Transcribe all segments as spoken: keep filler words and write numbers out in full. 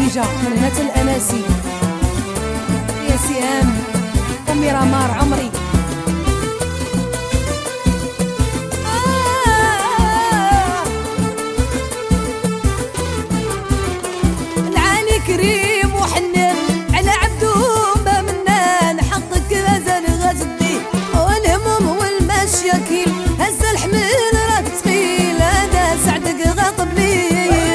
خديجة من هنا الأناسي، يا سهام أمي رمار عمري. آه العالي كريم وحنان على عبدو ما منان، حقك مازال غتدي والهموم والمشاكل هز الحمل راك تقيل، هذا سعدك غاطبلي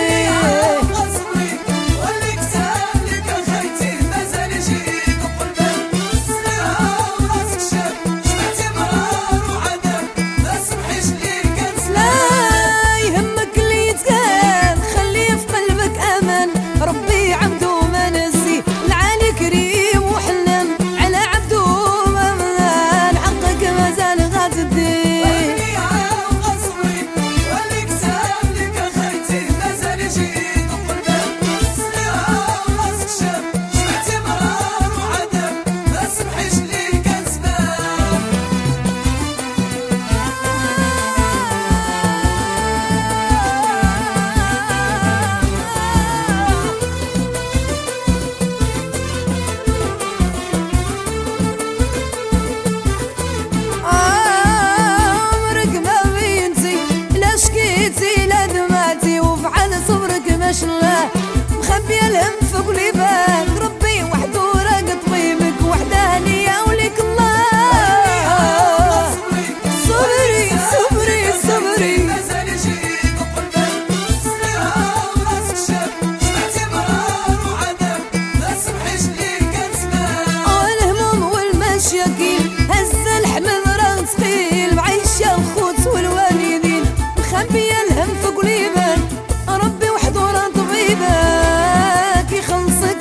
الله مخبي الهم في قلبك، ربي وحده راق طبيبك وحداني وليك الله. صبري صبري صبري مازال يجيك قلبك، صغيرة وراسك شاب جمعتي مرار وعذاب ما سمحيش ليك كنسمع، والهموم والمشاكل هز الحمل راه ثقيل، معيشة الخوت والوالدين مخبي الهم في قلبك، ربي وحده راه طبيبك يخلصك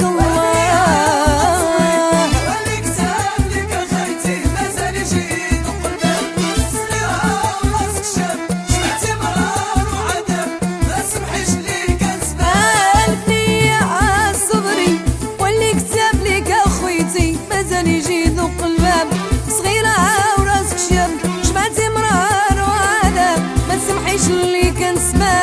الله. وليك ساب لك خيتي مازال يجيك قلبك، صغيرة وراسك شاب جمعتي مرار وعذاب ما سمحيش ليك نسمع، الفنية صبري وليك ساب لك خويتي مازال يجيك قلبك، صغيرة وراسك شاب جمعتي مرار وعذاب ما سمحيش ليك نسمع.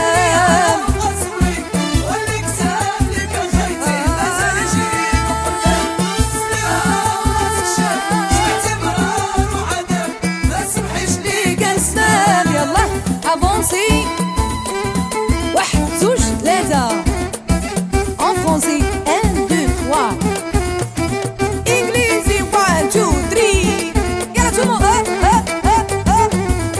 Avancez, واحد زوج ثلاثة. En français, un, deux, trois. English, one, two, three. يلا tout le monde, hop, hop, hop, hop.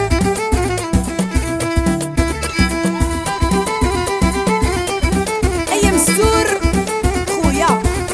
أيا مستور خويا.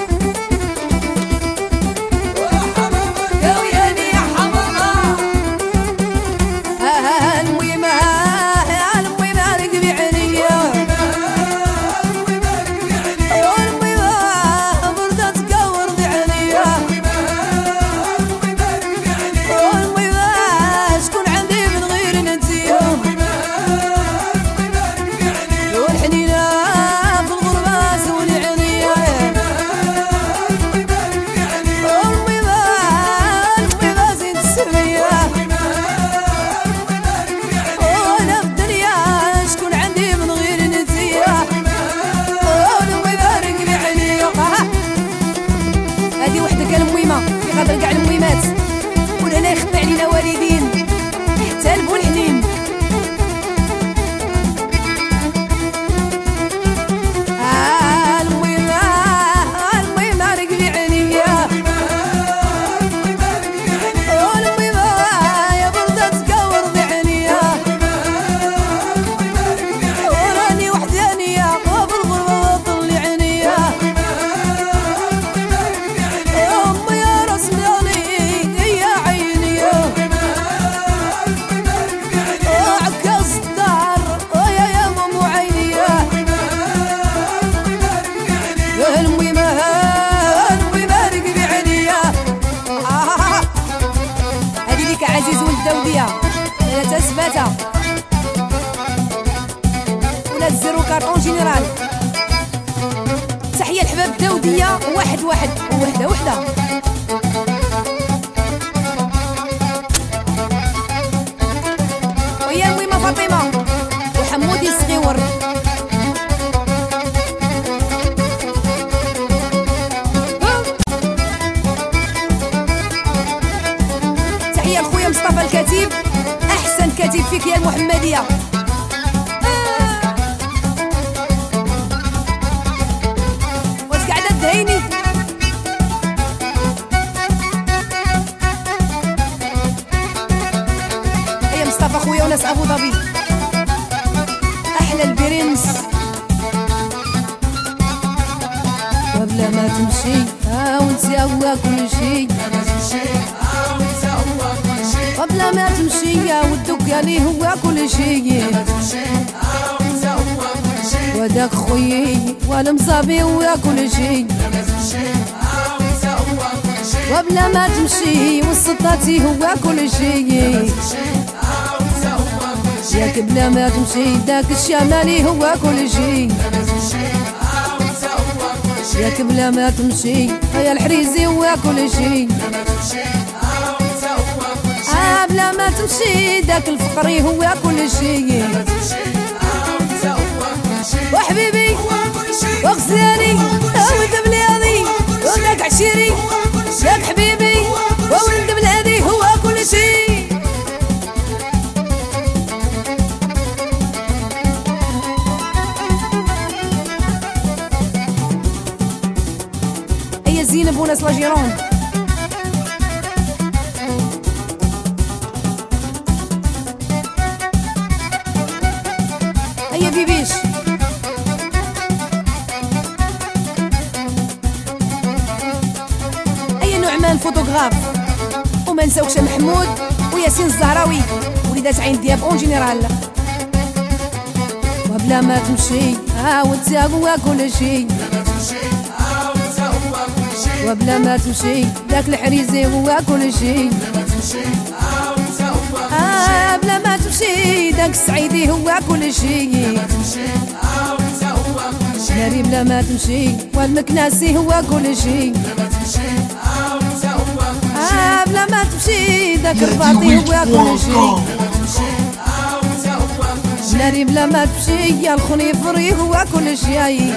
يقدر كاع المهمات ولهنا يخطي علينا والدين حتى البولحنين. آه المهمة المهمة رقبي عليا، والمهمة يا بردة تكور بعينيا، وراني وحدانية وبالغربة وطلي عينيا، عزيز ولد داودية ثلاثة سباتة ولا الزيرو كارطون جينيرال. تحية الحباب داودية واحد واحد ووحدة وحدة. ويا المهمة فاطمة وحمودي الصغيور. محمدية. واش قاعدة تدهيني؟ هيا مصطفى خويا وناس ابو ظبي، احلى البرنس. وبلا ما تمشي ها وانت هو كل شي، قبل ما تمشي يا والدقالي هو كل شي، وداك خويي والمصابي هو كل شي، قبل ما تمشي والسطاتي هو كل شي، ياك بلا ما تمشي داك الشمالي هو كل شي، ياك بلا ما تمشي يا الحريزي هو كل شي، آه بلا ما تمشي داك الفقري هو كل شي، وحبيبي وغزالي ولد بلادي وداك عشيري، ياك حبيبي وولد بلادي هو كل شي. هي زينب وناس لاجيرون. هيا بيبيش. هيا نعمان فوتوغراف. وما نساوكش محمود وياسين الزهراوي وليدات عين دياب اون جينيرال. وبلا ما تمشي ها وانت هو كل شي، وبلا ما تمشي داك الحريزي هو كل شي، آه بلا ما تمشي داك السعيدي هو كل شي، ناري بلا ما تمشي والمكناسي هو كل شي، آه بلا ما تمشي داك الرباطي هو كل شي، ناري بلا ما تمشي يا الخنيفري هو كل شي،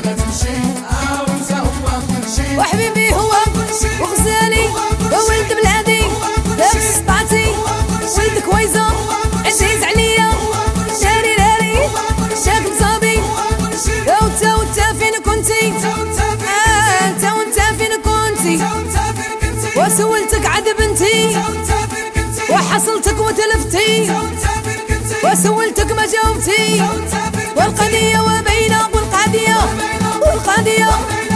وحبيبي هو وغزالي وولد بلادي داك سطاتي ولد كويزة عزيز عليا، ناري ناري شاك مصابي وتا وتا فين كنتي، آه انت وانت فين كنتي، وسولتك عاد بنتي وحصلتك وتلفتي، وسولتك ما جاوبتي، والقضية وبينه والقضية والقضية